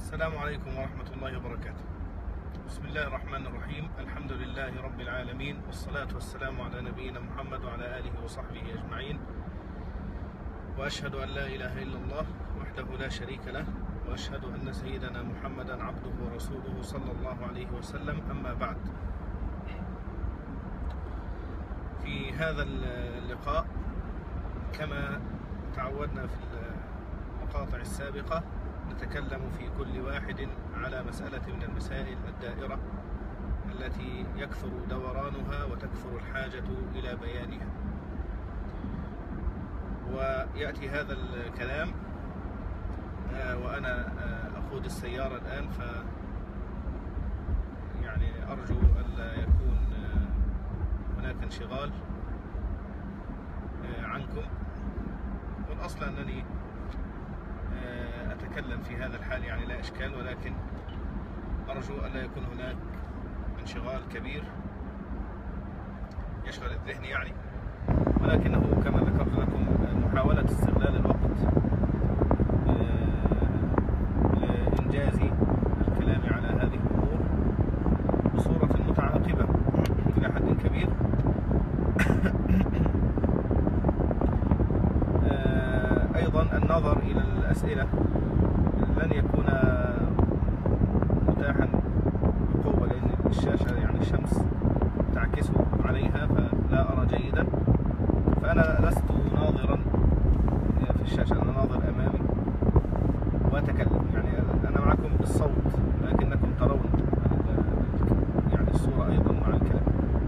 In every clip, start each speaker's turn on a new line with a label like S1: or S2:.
S1: السلام عليكم ورحمة الله وبركاته. بسم الله الرحمن الرحيم. الحمد لله رب العالمين، والصلاة والسلام على نبينا محمد وعلى آله وصحبه أجمعين، وأشهد أن لا إله إلا الله وحده لا شريك له، وأشهد أن سيدنا محمدا عبده ورسوله صلى الله عليه وسلم. أما بعد، في هذا اللقاء كما تعودنا في المقاطع السابقة نتكلم في كل واحد على مسألة من المسائل الدائرة التي يكثر دورانها وتكثر الحاجة إلى بيانها. ويأتي هذا الكلام وأنا أقود السيارة الآن، يعني أرجو ألا يكون هناك انشغال عنكم. والأصل أنني أتكلم في هذا الحال، يعني لا إشكال، ولكن أرجو ألا يكون هناك انشغال كبير يشغل الذهن يعني، ولكنه كما ذكرت لكم محاولة استغلال الوقت لإنجاز الكلام على هذه الأمور بصورة متعاقبة إلى حد كبير. أيضا النظر إلى الأسئلة لن يكون متاحا بقوة، لأن الشاشة يعني الشمس تعكس عليها فلا أرى جيدا، فأنا لست ناظرا في الشاشة، أنا ناظر أمامي وأتكلم. يعني أنا معكم بالصوت لكنكم ترون يعني الصورة أيضا مع الكلام.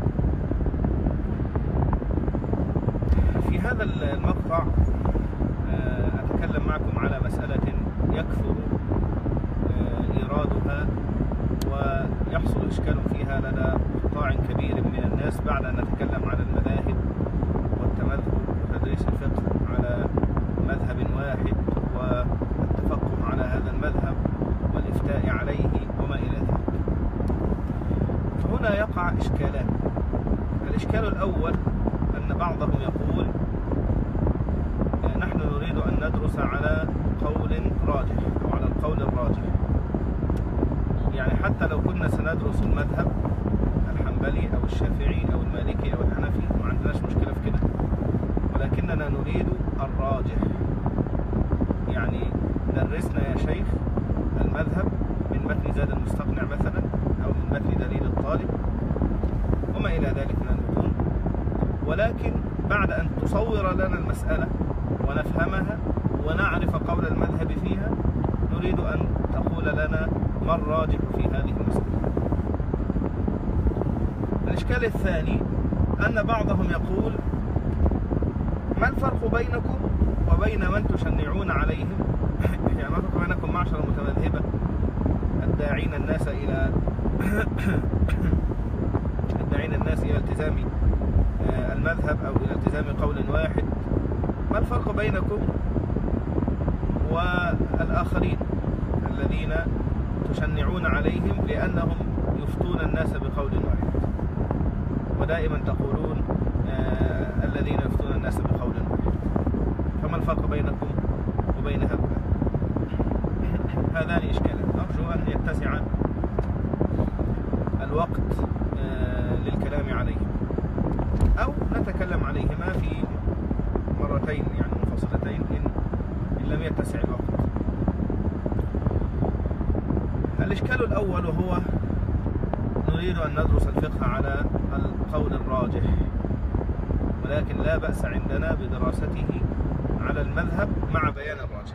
S1: في هذا المقطع أتكلم معكم على مسألة يكثر إيرادها ويحصل إشكال فيها لدى قطاع كبير من الناس بعد أن نتكلم على المذاهب والتمذهب وتدريس الفقه على مذهب واحد والتفقه على هذا المذهب والإفتاء عليه وما إلى ذلك. فهنا يقع إشكالان. الإشكال الأول أن بعضهم يقول نحن نريد أن ندرس على قول راجح أو على القول الراجح، يعني حتى لو كنا سندرس المذهب الحنبلي أو الشافعي أو المالكي أو الحنفي ما عندناش مشكلة في كده، ولكننا نريد الراجح. يعني درسنا يا شيخ المذهب من متن زاد المستقنع مثلا أو من متن دليل الطالب وما إلى ذلك من المتون، ولكن بعد أن تصور لنا المسألة ونفهمها ونعرف قول المذهب فيها نريد أن تقول لنا ما الراجح في هذه المسألة. الإشكال الثاني أن بعضهم يقول ما الفرق بينكم وبين من تشنعون عليهم؟ يعني ما الفرق بينكم معشر المتمذهبة الداعين الناس إلى التزام المذهب أو إلى التزام قول واحد، ما الفرق بينكم والآخرين الذين تشنعون عليهم لأنهم يفتون الناس بقول واحد؟ ودائما تقولون الذين يفتون الناس بقول واحد، فما الفرق بينكم وبين هؤلاء؟ هذان إشكالان أرجو أن يتسع الوقت للكلام عليهم، أو نتكلم عليهما في مرتين يعني منفصلتين إن لم يتسع الوقت. الإشكال الأول وهو نريد أن ندرس الفقه على القول الراجح، ولكن لا بأس عندنا بدراسته على المذهب مع بيان الراجح.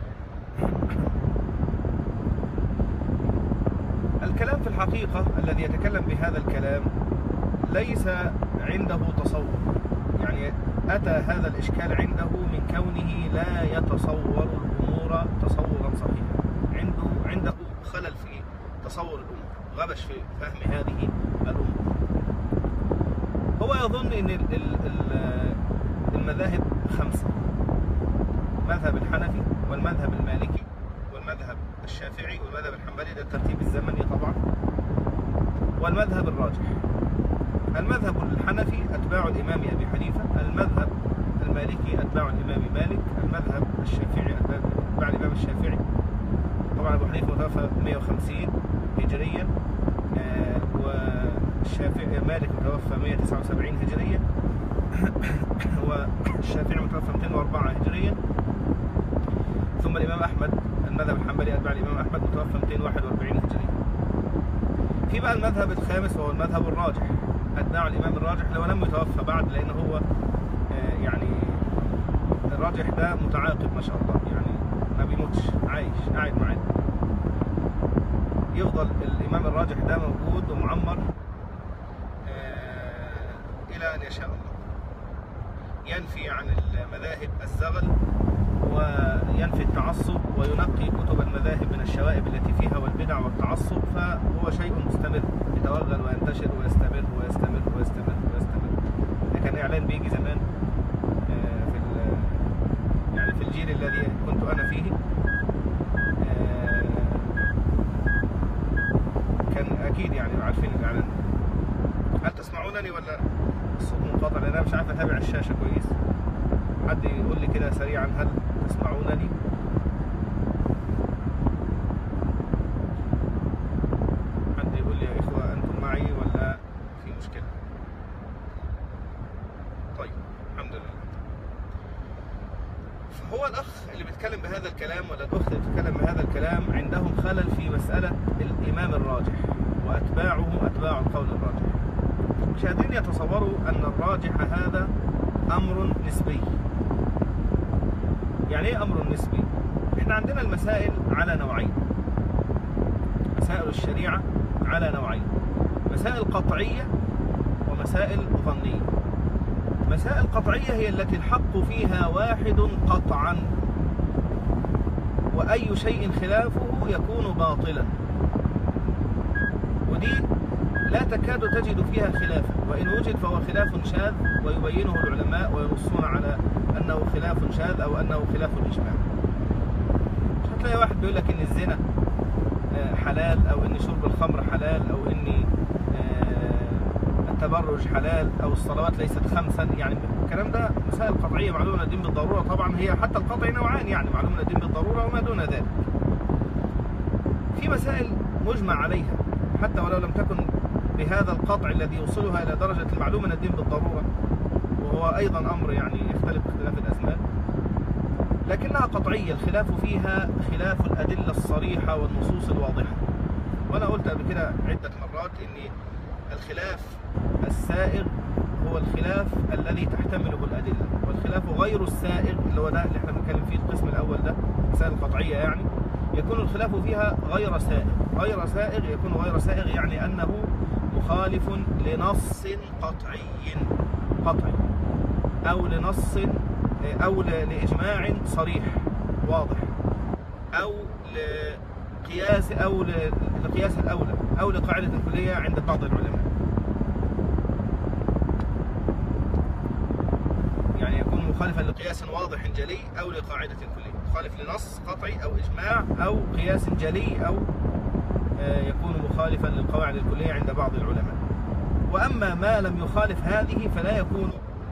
S1: الكلام في الحقيقة الذي يتكلم بهذا الكلام ليس عنده تصور، يعني أتى هذا الإشكال عنده من كونه لا يتصور الأمور تصورا صحيحا، عنده خلل في تصور الأمور، غبش في فهم هذه الأمور. هو يظن أن المذاهب خمسة: مذهب الحنفي والمذهب المالكي والمذهب الشافعي والمذهب الحنبلي، ده الترتيب الزمني طبعا، والمذهب الراجح. المذهب الحنفي أتباع الإمام أبي حنيفة، المذهب المالكي أتباع الإمام مالك، المذهب الشافعي أتباع الإمام الشافعي، طبعا أبو حنيفة متوفى 150 هجريا، والشافعي مالك متوفى 179 هجريا، والشافعي متوفى 204 هجريا، ثم الإمام أحمد المذهب الحنبلي أتباع الإمام أحمد متوفى 241 هجريا. في بقى المذهب الخامس وهو المذهب الراجح، أتباع الإمام الراجح لو لم يتوفى بعد، لأن هو يعني الراجح ده متعاقب ما شاء الله، يعني ما بيموتش، عايش قاعد معانا، يفضل الإمام الراجح ده موجود ومعمر إلى أن يشاء الله. ينفي عن المذاهب الزغل وينفي التعصب وينقي كتب المذاهب من الشوائب التي فيها والبدع والتعصب، فهو شيء مستمر يتوغل وينتشر ويستمر ويستمر ويستمر ويستمر. ده كان إعلان بيجي زمان يعني في الجيل الذي كنت أنا فيه، كان أكيد يعني عارفين الإعلان. هل تسمعونني ولا الصوت منقطع؟ لأن أنا مش عارف أتابع الشاشة كويس. حد يقول لي كده سريعا، هل تسمعونني؟ حد يقول لي يا إخوة أنتم معي ولا في مشكلة؟ طيب الحمد لله. فهو الأخ اللي بيتكلم بهذا الكلام ولا الأخت اللي بتتكلم بهذا الكلام عندهم خلل في مسألة الإمام الراجح وأتباعه أتباع القول الراجح. مش قادرين يتصوروا أن الراجح هذا أمر نسبي. يعني إيه أمر نسبي؟ إحنا عندنا المسائل على نوعين، مسائل الشريعة على نوعين، مسائل قطعية ومسائل ظنية. مسائل قطعية هي التي الحق فيها واحد قطعا، وأي شيء خلافه يكون باطلا، ودي لا تكاد تجد فيها خلافا، وإن وجد فهو خلاف شاذ ويبينه العلماء وينصون على أنه خلاف شاذ أو أنه خلاف الإجماع. مش هتلاقي واحد بيقول لك إن الزنا حلال، أو إن شرب الخمر حلال، أو إن التبرج حلال، أو الصلوات ليست خمسا. يعني الكلام ده مسائل قطعية معلومة الدين بالضرورة. طبعا هي حتى القطع نوعان، يعني معلومة الدين بالضرورة وما دون ذلك. في مسائل مجمع عليها حتى ولو لم تكن بهذا القطع الذي يوصلها إلى درجة المعلومة الدين بالضرورة، وهو أيضا أمر يعني يختلف باختلاف الأزمان، لكنها قطعية الخلاف فيها خلاف الأدلة الصريحة والنصوص الواضحة. وأنا قلت قبل كده عدة مرات إن الخلاف السائغ هو الخلاف الذي تحتمله الأدلة، والخلاف غير السائغ اللي هو ده اللي احنا بنتكلم فيه القسم الأول ده، مسائل القطعية يعني يكون الخلاف فيها غير سائغ. غير سائغ يكون غير سائغ يعني أنه مخالف لنص قطعي أو لنص أو لإجماع صريح واضح، أو لقياس أو لقياس الأولى، أو لقاعدة كلية عند بعض العلماء. يعني يكون مخالفا لقياس واضح جلي أو لقاعدة كلية، مخالف لنص قطعي أو إجماع أو قياس جلي، أو يكون مخالفا للقواعد الكلية عند بعض العلماء. وأما ما لم يخالف هذه فلا يكون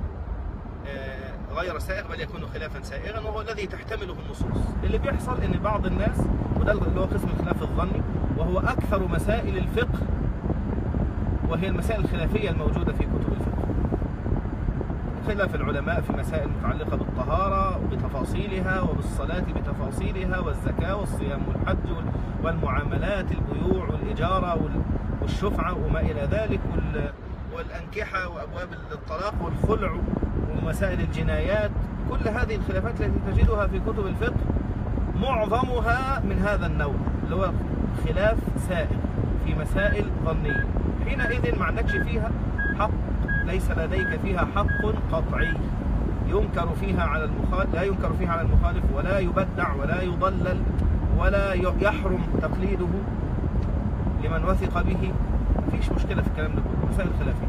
S1: غير سائغ، بل يكون خلافا سائغا، وهو الذي تحتمله النصوص. اللي بيحصل ان بعض الناس، وده اللي هو قسم الخلاف الظني، وهو اكثر مسائل الفقه، وهي المسائل الخلافية الموجودة في كتب الفقه. خلاف العلماء في مسائل متعلقة بالطهارة بتفاصيلها، وبالصلاة بتفاصيلها، والزكاة والصيام والحج والمعاملات، البيوع والإجارة والشفعة وما إلى ذلك، والأنكحة وأبواب الطلاق والخلع ومسائل الجنايات. كل هذه الخلافات التي تجدها في كتب الفقه معظمها من هذا النوع، اللي هو خلاف سائغ في مسائل ظنية. حينئذ ما عندكش فيها حق، ليس لديك فيها حق قطعي ينكر فيها على المخالف، لا ينكر فيها على المخالف، ولا يبدع ولا يضلل ولا يحرم تقليده لمن وثق به. مفيش مشكلة في الكلام ده كله، مسائل خلافية.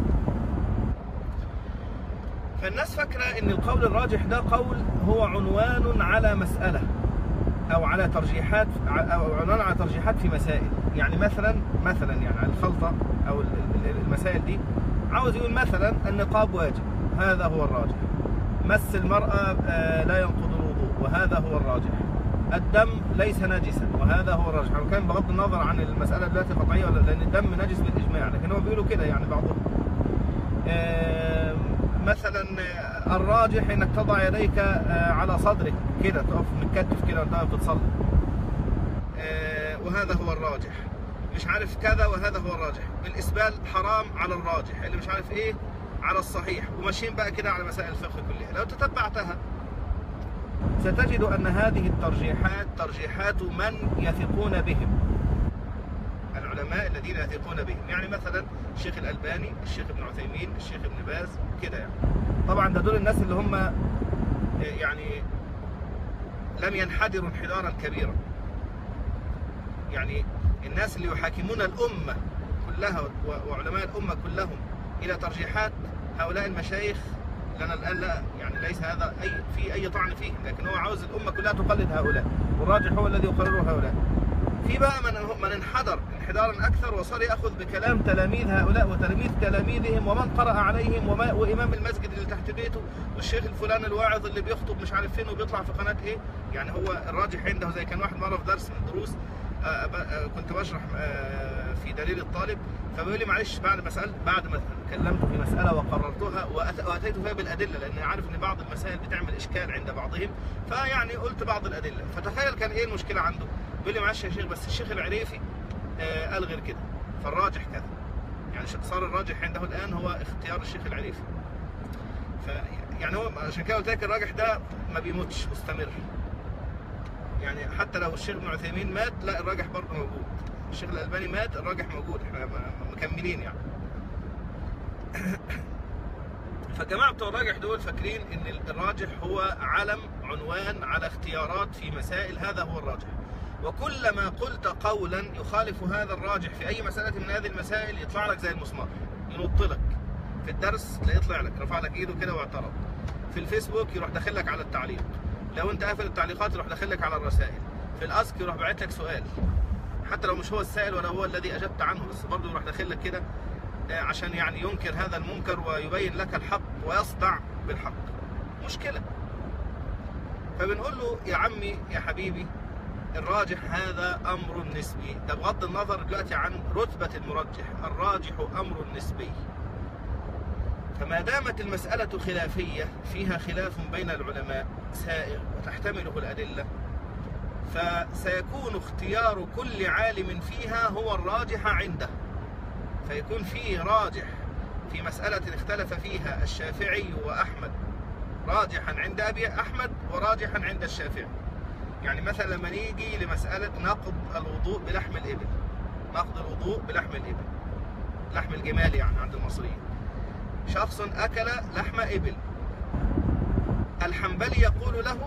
S1: فالناس فاكرة ان القول الراجح ده قول هو عنوان على مسألة او على ترجيحات، او عنوان على ترجيحات في مسائل. يعني مثلا يعني على الخلطة او المسائل دي عاوز يقول مثلا النقاب واجب، هذا هو الراجح. مس المرأة لا ينقض الوضوء، وهذا هو الراجح. الدم ليس نجسا، وهذا هو الراجح. وكان بغض النظر عن المسألة التي قطعية ولا، لأن الدم نجس بالإجماع، لكن هو بيقولوا كده يعني بعضهم. مثلا الراجح انك تضع يديك على صدرك كده، تقف متكتف كده وانت بتصلي، وهذا هو الراجح. مش عارف كذا وهذا هو الراجح. الإسبال حرام على الراجح، اللي مش عارف ايه على الصحيح، وماشيين بقى كده على مسائل الفقه كلها. لو تتبعتها ستجد أن هذه الترجيحات ترجيحات من يثقون بهم، العلماء الذين يثقون بهم. يعني مثلا الشيخ الألباني، الشيخ ابن عثيمين، الشيخ ابن باز كده يعني. طبعا ده دول الناس اللي هم يعني لم ينحدروا انحدارا كبيرا، يعني الناس اللي يحاكمون الأمة كلها وعلماء الأمة كلهم إلى ترجيحات هؤلاء المشايخ. لنا الآن لا يعني ليس هذا في أي طعن فيه، لكن هو عاوز الأمة كلها تقلد هؤلاء، والراجح هو الذي يقرره هؤلاء. في بقى من انحدر انحدارا أكثر وصار يأخذ بكلام تلاميذ هؤلاء وتلاميذ تلاميذهم ومن قرأ عليهم وإمام المسجد اللي تحت بيته والشيخ الفلان الواعظ اللي بيخطب مش عارف فين وبيطلع في قناة إيه. يعني هو الراجح عنده. زي كان واحد مرة في درس من الدروس كنت بشرح في دليل الطالب، فبيقول لي معلش بعد ما تكلمت في مسألة وقررتها وأتيت فيها بالأدلة، لأن عارف إن بعض المسائل بتعمل إشكال عند بعضهم، فيعني قلت بعض الأدلة. فتخيل كان إيه المشكلة عنده؟ بيقول لي معلش يا شيخ بس الشيخ العريفي قال غير كده، فالراجح كذا. يعني صار الراجح عنده الآن هو اختيار الشيخ العريفي. يعني هو عشان كده قلت لك الراجح ده ما بيموتش، مستمر. يعني حتى لو الشيخ ابن عثيمين مات لا الراجح برضه موجود، الشيخ الألباني مات الراجح موجود، احنا مكملين يعني. فجماعة بتوع الراجح دول فاكرين ان الراجح هو علم عنوان على اختيارات في مسائل، هذا هو الراجح. وكلما قلت قولا يخالف هذا الراجح في اي مسألة من هذه المسائل يطلع لك زي المسمار، ينط لك في الدرس لا يطلع لك، رفع لك ايده كده واعترض. في الفيسبوك يروح داخل لك على التعليق، لو انت قافل التعليقات يروح داخل لك على الرسائل. في الاسك يروح باعت لك سؤال حتى لو مش هو السائل ولا هو الذي اجبت عنه، بس برضه يروح داخل لك كده عشان يعني ينكر هذا المنكر ويبين لك الحق ويصدع بالحق. مشكلة. فبنقول له يا عمي يا حبيبي الراجح هذا أمر نسبي. ده بغض النظر دلوقتي عن رتبة المرجح، الراجح أمر نسبي. فما دامت المسألة خلافية فيها خلاف بين العلماء سائغ وتحتمله الأدلة، فسيكون اختيار كل عالم فيها هو الراجح عنده. فيكون فيه راجح في مسألة اختلف فيها الشافعي وأحمد راجحا عند أبي أحمد وراجحا عند الشافعي. يعني مثلا لما نيجي لمسألة نقض الوضوء بلحم الإبل، نقض الوضوء بلحم الإبل، لحم الجمال يعني عند المصريين، شخص أكل لحم إبل، الحنبلي يقول له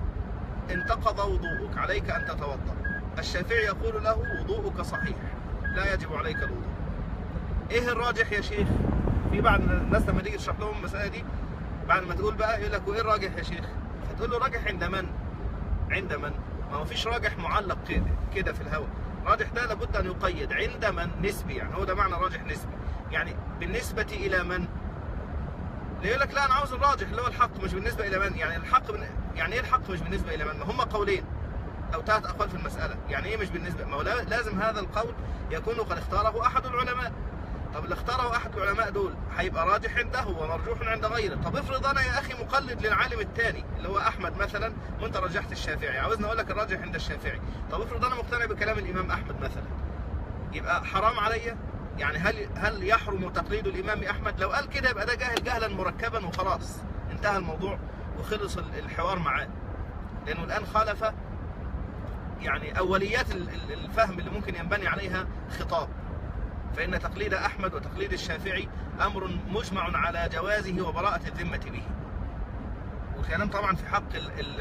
S1: انتقض وضوءك عليك أن تتوضأ، الشافعي يقول له وضوءك صحيح لا يجب عليك الوضوء. ايه الراجح يا شيخ؟ في بعض الناس لما تيجي تشرح لهم المسألة دي بعد ما تقول بقى يقول لك وايه الراجح يا شيخ؟ فتقول له راجح عند من؟ عند من؟ ما هو فيش راجح معلق كده في الهواء. راجح ده لابد ان يقيد عند من، نسبي، يعني هو ده معنى راجح نسبي. يعني بالنسبة الى من؟ اللي يقول لك لا انا عاوز الراجح اللي هو الحق مش بالنسبة الى من. يعني الحق يعني ايه الحق مش بالنسبة الى من؟ ما هم قولين او 3 اقوال في المسألة. يعني ايه مش بالنسبة؟ ما هو لازم هذا القول يكون قد اختاره احد العلماء. طب اللي اختاره احد العلماء دول هيبقى راجح عنده ومرجوح عند غيره. طب افرض انا يا اخي مقلد للعالم الثاني اللي هو احمد مثلا وانت رجحت الشافعي، عاوزني اقول لك الراجح عند الشافعي. طب افرض انا مقتنع بكلام الامام احمد مثلا، يبقى حرام عليا؟ يعني هل يحرم تقليد الامام احمد؟ لو قال كده يبقى ده جاهل جهلا مركبا وخلاص انتهى الموضوع وخلص الحوار معاه، لانه الان خالف يعني اوليات الفهم اللي ممكن ينبني عليها خطاب. فإن تقليد أحمد وتقليد الشافعي أمر مجمع على جوازه وبراءة الذمة به. والكلام طبعا في حق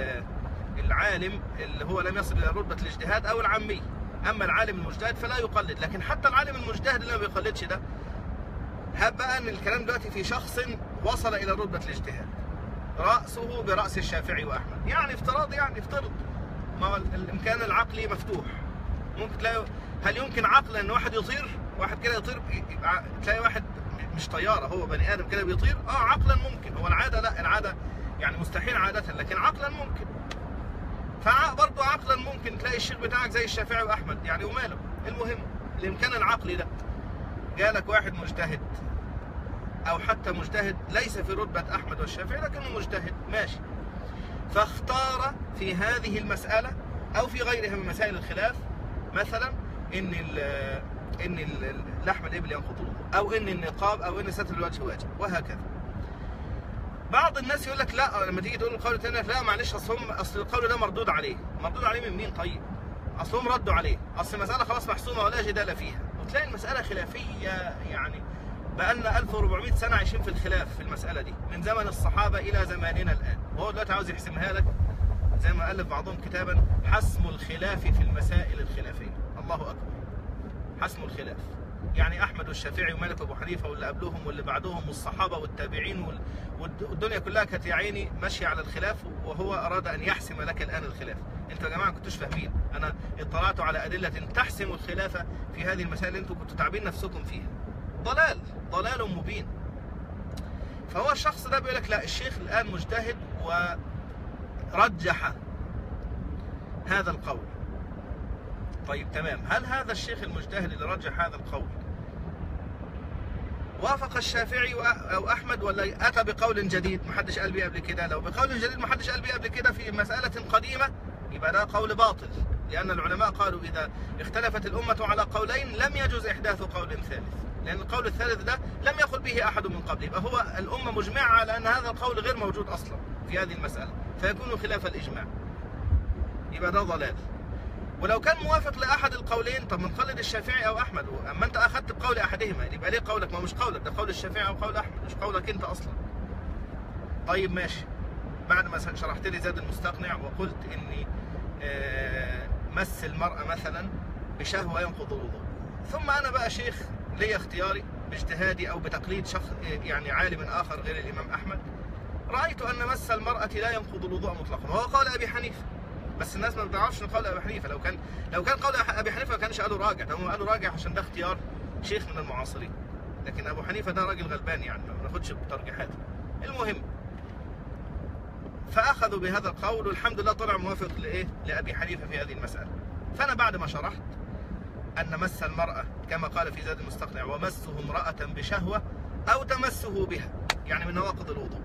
S1: العالم اللي هو لم يصل إلى رتبة الاجتهاد أو العامي. أما العالم المجتهد فلا يقلد. لكن حتى العالم المجتهد اللي ما بيقلدش ده، هب بقى أن الكلام دلوقتي في شخص وصل إلى رتبة الاجتهاد رأسه برأس الشافعي وأحمد، يعني افتراض، يعني افترض، ما هو الإمكان العقلي مفتوح. ممكن تلاقي هل يمكن عقلا ان واحد يطير؟ واحد كده يطير، تلاقي واحد مش طياره، هو بني ادم كده بيطير. عقلا ممكن، هو العاده لا، العاده يعني مستحيل عاده، لكن عقلا ممكن. فبرضه عقلا ممكن تلاقي الشيخ بتاعك زي الشافعي واحمد يعني، وماله. المهم الامكان العقلي ده جالك واحد مجتهد، او حتى مجتهد ليس في رتبة احمد والشافعي لكنه مجتهد ماشي، فاختار في هذه المسألة او في غيرها من مسائل الخلاف مثلا ان لحم الابل ينقض الوضوء، او ان النقاب، او ان ستر الوجه واجب، وهكذا. بعض الناس يقول لك لا، لما تيجي تقول القول الثاني لا معلش، اصل القول ده مردود عليه. مردود عليه من مين طيب؟ اصلهم ردوا عليه، اصل المسألة خلاص محسومة ولا جدال فيها. وتلاقي المسألة خلافية يعني، بقالنا 1400 سنة عايشين في الخلاف في المسألة دي، من زمن الصحابة إلى زماننا الآن، وهو دلوقتي عاوز يحسمها لك زي ما ألف بعضهم كتابا: حسم الخلاف في المسائل الخلافية. الله أكبر، حسم الخلاف. يعني أحمد والشافعي ومالك وأبو حنيفة واللي قبلهم واللي بعدهم والصحابة والتابعين والدنيا كلها كانت يا عيني ماشية على الخلاف، وهو أراد أن يحسم لك الآن الخلاف. أنتوا يا جماعة ما كنتوش فاهمين، أنا اطلعت على أدلة تحسم الخلاف في هذه المسائل اللي أنتوا كنتوا تعبين نفسكم فيها. ضلال مبين. فهو الشخص ده بيقول لك لا، الشيخ الآن مجتهد ورجح هذا القول. طيب تمام، هل هذا الشيخ المجتهد اللي رجح هذا القول وافق الشافعي أو أحمد، ولا أتى بقول جديد محدش قال بيه قبل كده؟ لو بقول جديد محدش قال بيه قبل كده في مسألة قديمة يبقى ده قول باطل، لأن العلماء قالوا إذا اختلفت الأمة على قولين لم يجوز إحداث قول ثالث، لأن القول الثالث ده لم يقل به أحد من قبل، يبقى هو الأمة مجمعة على أن هذا القول غير موجود أصلا في هذه المسألة، فيكون خلاف الإجماع، يبقى ده ضلال. ولو كان موافق لأحد القولين، طب من قلد الشافعي أو أحمد، أما أنت أخذت بقول أحدهما يبقى ليه قولك؟ ما مش قولك، ده قول الشافعي أو قول أحمد، مش قولك أنت أصلا. طيب ماشي، بعد ما شرحت لي زاد المستقنع وقلت إني مس المرأة مثلا بشهوة ينقض الوضوء، ثم أنا بقى شيخ لي اختياري باجتهادي أو بتقليد شخص يعني عالم آخر غير الإمام أحمد، رأيت أن مس المرأة لا ينقض الوضوء مطلقا، وهو قول أبي حنيفة. بس الناس ما بتعرفش ان قول ابي حنيفه، لو كان قول ابي حنيفه ما كانش قالوا راجع، هم قالوا راجع عشان ده اختيار شيخ من المعاصرين، لكن ابو حنيفه ده راجل غلبان يعني ما بناخدش بترجيحاته. المهم فاخذوا بهذا القول، والحمد لله طلع موافق لابي حنيفه في هذه المساله. فانا بعد ما شرحت ان مس المراه كما قال في زاد المستقنع ومسه امراه بشهوه او تمسه بها يعني من نواقض الوضوء،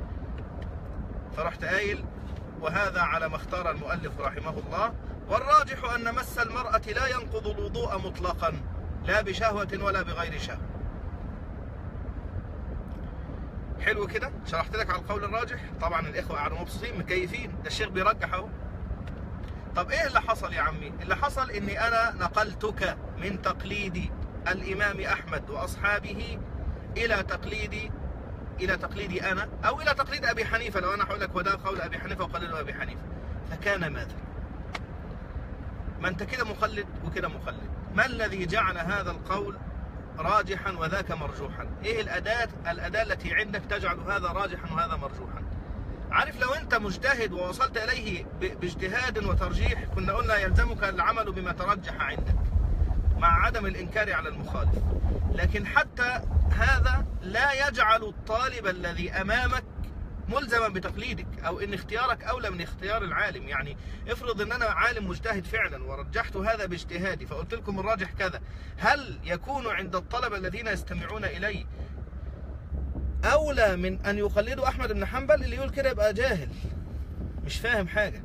S1: فرحت قايل: وهذا على ما اختار المؤلف رحمه الله، والراجح أن مس المرأة لا ينقض الوضوء مطلقا، لا بشهوة ولا بغير شهوة. حلو كده، شرحت لك على القول الراجح. طبعا الإخوة قاعدين مبسوطين مكيفين، ده الشيخ بيرجح اهو. طب إيه اللي حصل يا عمي؟ اللي حصل إني أنا نقلتك من تقليد الإمام أحمد وأصحابه إلى تقليدي أنا، أو إلى تقليد أبي حنيفة. لو أنا هقول لك وده قول أبي حنيفة وقلده أبي حنيفة، فكان ماذا؟ ما أنت كده مقلد وكده مقلد. ما الذي جعل هذا القول راجحا وذاك مرجوحا؟ إيه الأداة التي عندك تجعل هذا راجحا وهذا مرجوحا؟ عارف، لو أنت مجتهد ووصلت إليه باجتهاد وترجيح كنا قلنا يلزمك العمل بما ترجح عندك مع عدم الإنكار على المخالف، لكن حتى هذا لا يجعل الطالب الذي أمامك ملزما بتقليدك، أو إن اختيارك أولى من اختيار العالم. يعني افرض إن أنا عالم مجتهد فعلا ورجحت هذا باجتهادي فقلت لكم الراجح كذا، هل يكون عند الطلبة الذين يستمعون إلي أولى من أن يقلدوا أحمد بن حنبل؟ اللي يقول كده يبقى جاهل مش فاهم حاجة.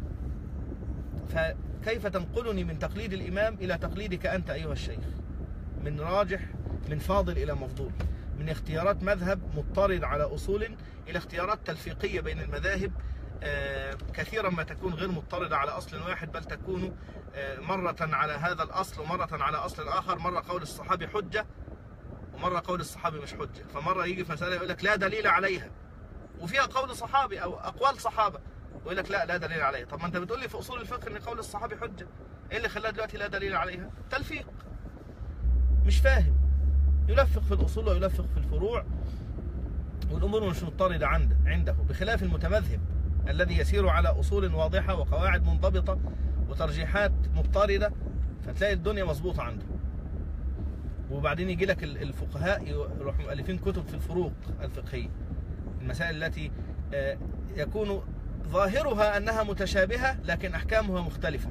S1: فكيف تنقلني من تقليد الإمام إلى تقليدك أنت أيها الشيخ؟ من راجح، من فاضل إلى مفضول، من اختيارات مذهب مضطرد على أصول إلى اختيارات تلفيقية بين المذاهب كثيرا ما تكون غير مضطردة على أصل واحد، بل تكون مرة على هذا الأصل ومرة على أصل آخر. مرة قول الصحابي حجة ومرة قول الصحابي مش حجة، فمرة يجي في مسألة يقول لك لا دليل عليها وفيها قول صحابي أو أقوال صحابة ويقول لك لا دليل عليها. طب ما أنت بتقول لي في أصول الفقه إن قول الصحابي حجة، إيه اللي خلاها دلوقتي لا دليل عليها؟ تلفيق، مش فاهم، يلفق في الأصول ويلفق في الفروع والأمور مش مضطردة عنده، بخلاف المتمذهب الذي يسير على أصول واضحة وقواعد منضبطة وترجيحات مضطردة، فتلاقي الدنيا مظبوطة عنده. وبعدين يجي لك الفقهاء يروحوا مؤلفين كتب في الفروق الفقهية، المسائل التي يكون ظاهرها أنها متشابهة لكن أحكامها مختلفة،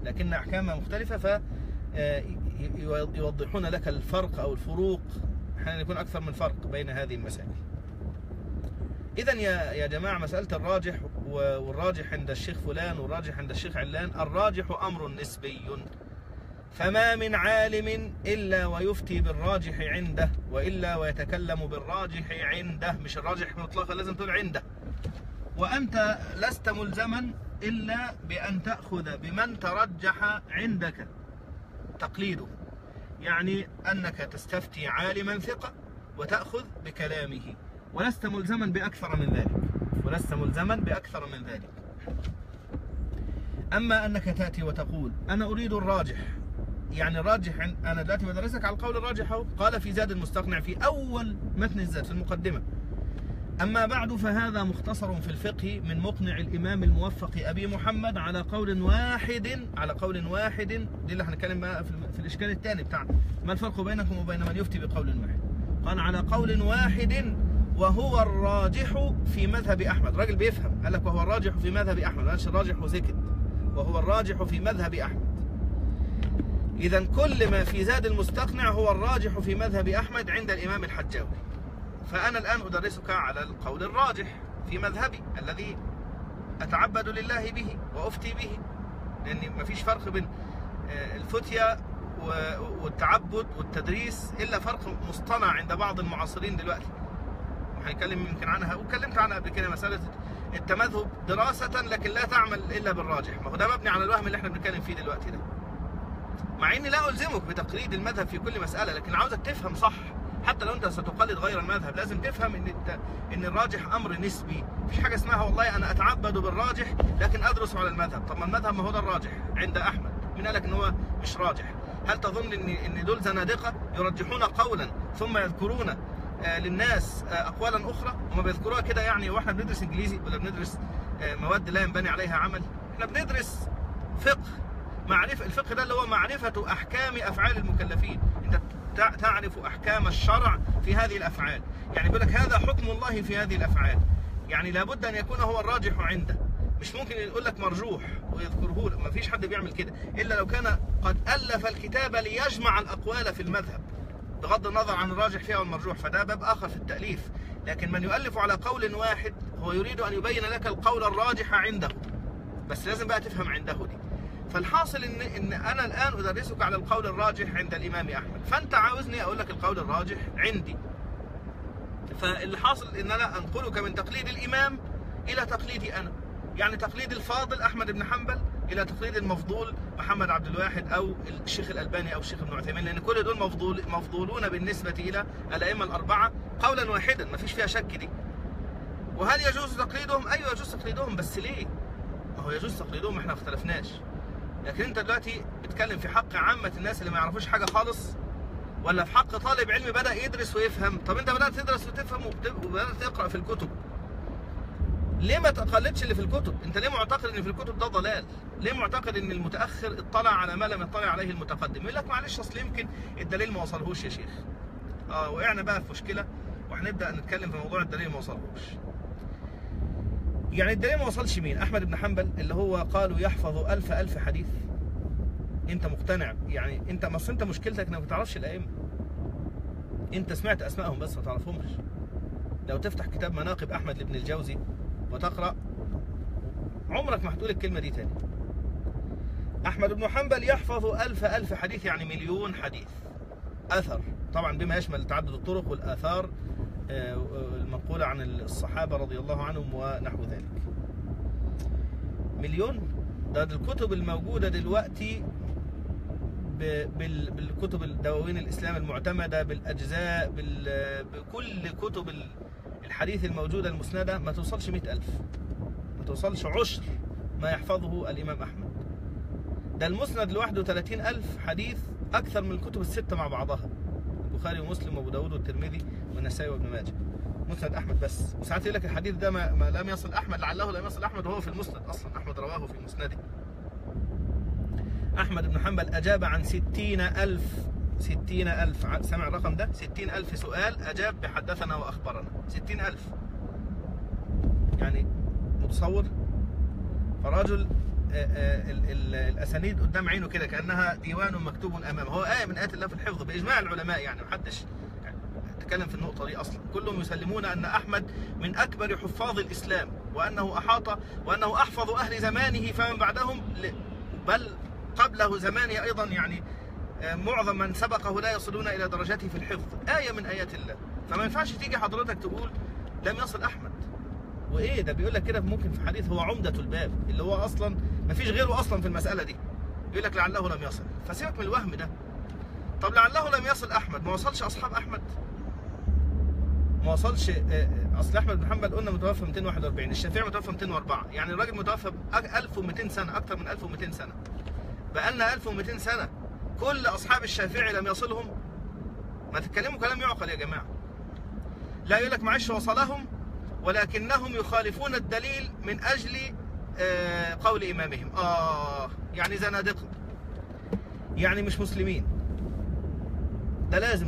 S1: فيوضحون لك الفرق أو الفروق، أحيانا يكون أكثر من فرق بين هذه المسائل. إذن يا جماعة، مسألة الراجح والراجح عند الشيخ فلان والراجح عند الشيخ علان، الراجح أمر نسبي، فما من عالم إلا ويفتي بالراجح عنده، وإلا ويتكلم بالراجح عنده، مش الراجح مطلقا، لازم تقول عنده. وأنت لست ملزما إلا بأن تأخذ بمن ترجح عندك تقليده، يعني أنك تستفتي عالما ثقة وتأخذ بكلامه، ولست ملزما بأكثر من ذلك. أما أنك تأتي وتقول أنا أريد الراجح، يعني الراجح أنا دلوقتي بدرسك على القول الراجح أهو، قال في زاد المستقنع في أول متن الزاد في المقدمة. أما بعد فهذا مختصر في الفقه من مقنع الإمام الموفق أبي محمد على قول واحد، دي اللي هنتكلم بقى في الإشكال الثاني بتاعنا، ما الفرق بينكم وبين من يفتي بقول واحد؟ قال على قول واحد وهو الراجح في مذهب أحمد. راجل بيفهم، قال لك وهو الراجح في مذهب أحمد، ما قالش الراجح وسكت، وهو الراجح في مذهب أحمد. إذن كل ما في زاد المستقنع هو الراجح في مذهب أحمد عند الإمام الحجاوي. فأنا الآن أدرسك على القول الراجح في مذهبي الذي أتعبد لله به وأفتي به، لأن ما فيش فرق بين الفتية والتعبد والتدريس إلا فرق مصطنع عند بعض المعاصرين دلوقتي، وهنتكلم يمكن عنها واتكلمت عنها قبل كده، مسألة التمذهب دراسة لكن لا تعمل إلا بالراجح. ما هو ده مبني على الوهم اللي احنا بنتكلم فيه دلوقتي ده، مع إني لا ألزمك بتقليد المذهب في كل مسألة، لكن عاوزك تفهم صح. حتى لو انت ستقلد غير المذهب لازم تفهم ان الراجح امر نسبي، مفيش حاجه اسمها والله انا اتعبد بالراجح لكن ادرس على المذهب. طب ما المذهب ما هو ده الراجح عند احمد، مين قالك ان هو مش راجح؟ هل تظن ان دول زنادقه يرجحون قولا ثم يذكرون للناس اقوالا اخرى؟ هم بيذكروها كده يعني، واحنا بندرس انجليزي ولا بندرس مواد لا ينبني عليها عمل؟ احنا بندرس فقه، الفقه ده اللي هو معرفه احكام افعال المكلفين. انت تعرف أحكام الشرع في هذه الأفعال، يعني يقول لك هذا حكم الله في هذه الأفعال، يعني لابد أن يكون هو الراجح عنده. مش ممكن يقول لك مرجوح ويذكره لك، ما فيش حد بيعمل كده إلا لو كان قد ألف الكتاب ليجمع الأقوال في المذهب بغض النظر عن الراجح فيها والمرجوح، فده باب آخر في التأليف. لكن من يؤلف على قول واحد هو يريد أن يبين لك القول الراجح عنده، بس لازم بقى تفهم عنده دي. فالحاصل ان انا الان ادرسك على القول الراجح عند الامام احمد، فانت عاوزني اقول لك القول الراجح عندي. فاللي حاصل ان انا انقلك من تقليد الامام الى تقليدي انا، يعني تقليد الفاضل احمد بن حنبل الى تقليد المفضول محمد عبد الواحد او الشيخ الالباني او الشيخ ابن عثيمين، لان كل دول مفضولون بالنسبه الى الائمه الاربعه قولا واحدا، ما فيش فيها شك دي. وهل يجوز تقليدهم؟ ايوه يجوز تقليدهم، بس ليه؟ ما هو يجوز تقليدهم، احنا ما اختلفناش. لكن انت دلوقتي بتتكلم في حق عامة الناس اللي ما يعرفوش حاجة خالص، ولا في حق طالب علم بدأ يدرس ويفهم؟ طب انت بدأت تدرس وتفهم وبدأت تقرأ في الكتب، ليه ما تقلدش اللي في الكتب؟ انت ليه معتقد ان في الكتب ده ضلال؟ ليه معتقد ان المتأخر اطلع على ما لم يطلع عليه المتقدم؟ يقول لك معلش اصل يمكن الدليل ما وصلهوش يا شيخ. وقعنا بقى في مشكلة، وهنبدأ نتكلم في موضوع الدليل ما وصلهوش. يعني الدليل ما وصلش مين؟ أحمد بن حنبل اللي هو قالوا يحفظ ألف حديث. أنت مقتنع؟ يعني أنت مشكلتك إنك ما تعرفش الأئمة. أنت سمعت أسمائهم بس ما تعرفهمش. لو تفتح كتاب مناقب أحمد لابن الجوزي وتقرأ عمرك ما هتقول الكلمة دي تاني. أحمد بن حنبل يحفظ ألف حديث، يعني مليون حديث أثر، طبعا بما يشمل تعدد الطرق والآثار المنقولة عن الصحابة رضي الله عنهم ونحو ذلك. مليون ده الكتب الموجودة دلوقتي بالكتب الدواوين الإسلام المعتمدة بالأجزاء بكل كتب الحديث الموجودة المسندة ما توصلش 100,000، ما توصلش عشر ما يحفظه الإمام أحمد. ده المسند لوحده 30,000 حديث، أكثر من الكتب الستة مع بعضها، البخاري ومسلم وابو داود والترمذي والنسائي وابن ماجه. مسند احمد بس، وساعات يقول لك الحديث ده ما لم يصل احمد، لعله لم يصل احمد وهو في المسند اصلا، احمد رواه في مسنده. احمد بن حنبل اجاب عن 60,000 سمع الرقم ده؟ 60,000 سؤال اجاب بحدثنا واخبرنا. 60,000 يعني متصور؟ فرجل الأسانيد قدام عينه كده كأنها ديوان مكتوب أمامه، هو آية من آيات الله في الحفظ بإجماع العلماء، يعني محدش تكلم في النقطة دي أصلا، كلهم يسلمون أن أحمد من أكبر حفاظ الإسلام، وأنه أحفظ أهل زمانه فمن بعدهم، بل قبله زمانه أيضا، يعني معظم من سبقه لا يصلون إلى درجته في الحفظ، آية من آيات الله. فما ينفعش تيجي حضرتك تقول لم يصل أحمد، وإيه ده بيقول لك كده ممكن في حديث هو عمدة الباب اللي هو أصلا ما فيش غيره أصلا في المسألة دي، يقول لك لعله لم يصل. فسيبك من الوهم ده. طب لعله لم يصل أحمد، ما وصلش أصحاب أحمد؟ ما وصلش. أصل أحمد بن حنبل قلنا متوفى 241، الشافعي متوفى 204، يعني الراجل متوفى 1200 سنة، أكثر من 1200 سنة. بقالنا 1200 سنة كل أصحاب الشافعي لم يصلهم. ما تتكلموا كلام يعقل يا جماعة. لا يقول لك معلش وصلهم ولكنهم يخالفون الدليل من أجل قول إمامهم. يعني زنادقة، يعني مش مسلمين. ده لازم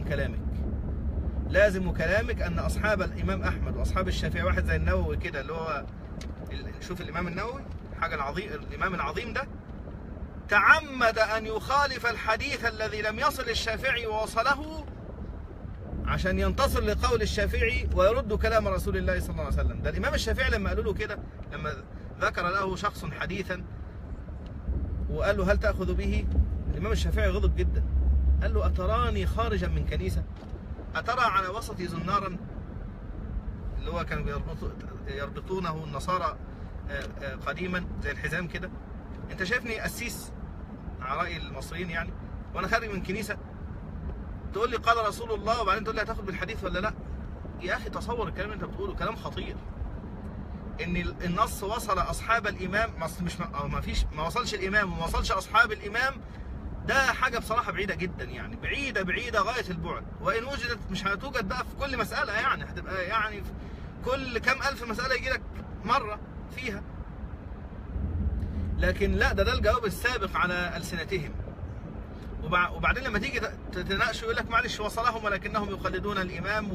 S1: كلامك أن أصحاب الإمام أحمد وأصحاب الشافعي، واحد زي النووي كده اللي هو شوف الإمام النووي حاجة العظيم، الإمام العظيم ده تعمد أن يخالف الحديث الذي لم يصل الشافعي ووصله عشان ينتصر لقول الشافعي ويرد كلام رسول الله صلى الله عليه وسلم. ده الإمام الشافعي لما قالوا له كده، لما ذكر له شخص حديثا وقال له هل تأخذ به، الإمام الشافعي غضب جدا، قال له أتراني خارجا من كنيسة؟ أترى على وسطي زنارا، اللي هو كانوا يربطونه النصارى قديما زي الحزام كده، أنت شايفني قسيس على رأي المصريين يعني، وأنا خارج من كنيسة تقول لي قال رسول الله وبعدين تقول لي هتاخد بالحديث ولا لا؟ يا أخي تصور الكلام اللي أنت بتقوله، كلام خطير. إن النص وصل أصحاب الإمام، ما وصلش الإمام وما وصلش أصحاب الإمام، ده حاجة بصراحة بعيدة جدا، يعني بعيدة غاية البعد. وإن وجدت مش هتوجد بقى في كل مسألة، يعني هتبقى يعني في كل كام ألف مسألة يجي لك مرة فيها. لكن لا، ده الجواب السابق على ألسنتهم. وبعدين لما تيجي تناقش يقول لك معلش وصلهم ولكنهم يقلدون الإمام،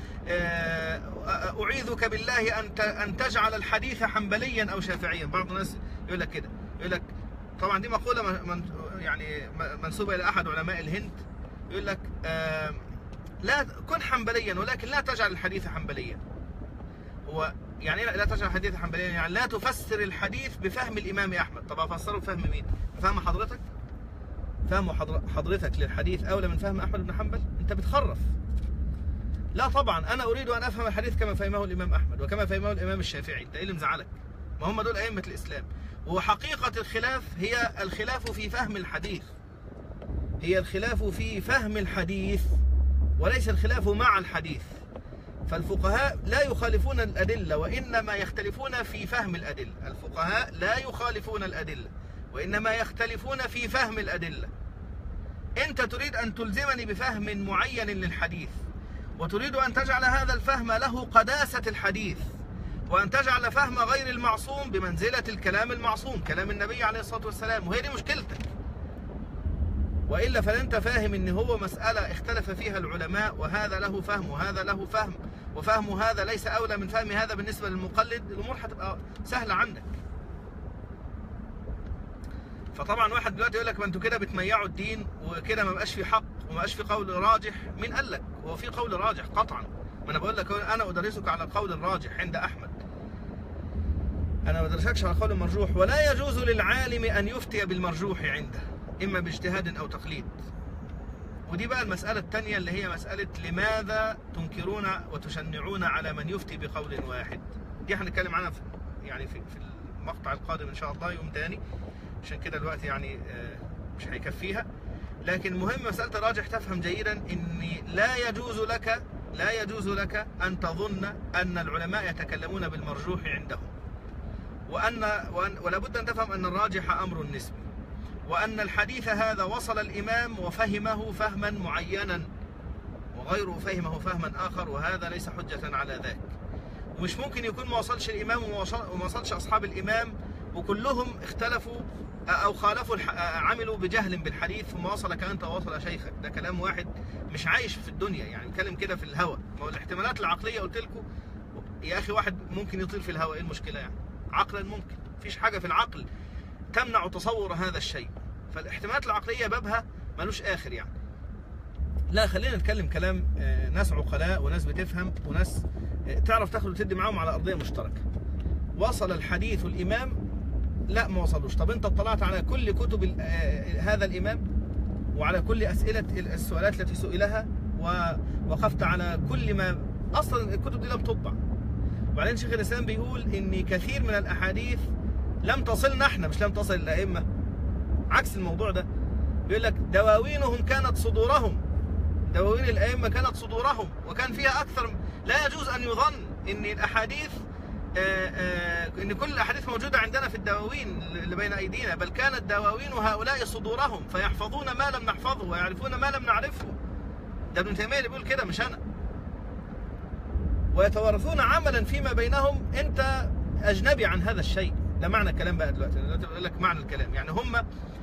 S1: وأعيذك بالله أن تجعل الحديث حنبليا أو شافعيا. بعض الناس يقول لك كده، يقول لك طبعا دي مقولة يعني منسوبة إلى أحد علماء الهند، يقول لك لا كن حنبليا ولكن لا تجعل الحديث حنبليا. هو يعني لا تجعل الحديث حنبليا، يعني لا تفسر الحديث بفهم الإمام أحمد. طب أفسره بفهم مين؟ بفهم حضرتك؟ فهم حضرتك للحديث أولى من فهم أحمد بن حنبل؟ أنت بتخرف. لا طبعا أنا أريد أن أفهم الحديث كما فهمه الإمام أحمد وكما فهمه الإمام الشافعي. أنت إيه اللي مزعلك؟ ما هم دول أئمة الإسلام. وحقيقة الخلاف هي الخلاف في فهم الحديث، هي الخلاف في فهم الحديث وليس الخلاف مع الحديث. فالفقهاء لا يخالفون الأدلة وإنما يختلفون في فهم الأدلة. الفقهاء لا يخالفون الأدلة وإنما يختلفون في فهم الأدلة. أنت تريد أن تلزمني بفهم معين للحديث، وتريد أن تجعل هذا الفهم له قداسة الحديث، وأن تجعل فهم غير المعصوم بمنزلة الكلام المعصوم، كلام النبي عليه الصلاة والسلام. وهي دي مشكلتك. وإلا فأنت فاهم إن هو مسألة اختلف فيها العلماء، وهذا له فهم وهذا له فهم، وفهم هذا ليس أولى من فهم هذا بالنسبة للمقلد، الأمور هتبقى سهلة عندك. فطبعا واحد دلوقتي يقول لك ما انتوا كده بتميعوا الدين وكده ما بقاش في حق وما بقاش في قول راجح. مين قال لك؟ هو في قول راجح قطعا. ما انا بقول لك انا ادرسك على القول الراجح عند احمد، انا ما ادرسكش على القول المرجوح. ولا يجوز للعالم ان يفتي بالمرجوح عنده، اما باجتهاد او تقليد. ودي بقى المسألة الثانية اللي هي مسألة لماذا تنكرون وتشنعون على من يفتي بقول واحد. دي هنتكلم عنها في المقطع القادم ان شاء الله يوم تاني، عشان كده الوقت يعني مش هيكفيها. لكن المهم مسألة راجح تفهم جيدا ان لا يجوز لك ان تظن ان العلماء يتكلمون بالمرجوح عندهم، ولا بد ان تفهم ان الراجح امر نسبي، وان الحديث هذا وصل الامام وفهمه فهما معينا وغيره فهمه فهما اخر، وهذا ليس حجة على ذاك. ومش ممكن يكون ما وصلش الامام وما وصلش اصحاب الامام وكلهم اختلفوا أو خالفوا عملوا بجهل بالحديث ثم وصلك أنت ووصل شيخك. ده كلام واحد مش عايش في الدنيا، يعني بيتكلم كده في الهواء. ما هو الاحتمالات العقلية قلت لكم يا أخي، واحد ممكن يطير في الهواء، إيه المشكلة يعني؟ عقلا ممكن. مفيش حاجة في العقل تمنع تصور هذا الشيء. فالاحتمالات العقلية بابها ملوش آخر يعني. لا، خلينا نتكلم كلام ناس عقلاء وناس بتفهم وناس تعرف تاخد وتدي معاهم على أرضية مشتركة. وصل الحديث الإمام؟ لا، ما وصلوش. طب أنت اطلعت على كل كتب هذا الإمام وعلى كل السؤالات التي سئلها، ووقفت على كل ما أصلا الكتب دي لم تطبع. وبعدين شيخ الإسلام بيقول إن كثير من الأحاديث لم تصلنا احنا، مش لم تصل الأئمة، عكس الموضوع ده. بيقول لك دواوينهم كانت صدورهم، دواوين الأئمة كانت صدورهم وكان فيها أكثر. لا يجوز أن يظن إن الأحاديث إن كل الأحاديث موجودة عندنا في الدواوين اللي بين أيدينا، بل كانت دواوين هؤلاء صدورهم، فيحفظون ما لم نحفظه ويعرفون ما لم نعرفه. ده ابن تيمية اللي بيقول كده، مش أنا. ويتوارثون عملا فيما بينهم. أنت أجنبي عن هذا الشيء. ده معنى الكلام بقى دلوقتي. أنا بقول لك معنى الكلام، يعني هم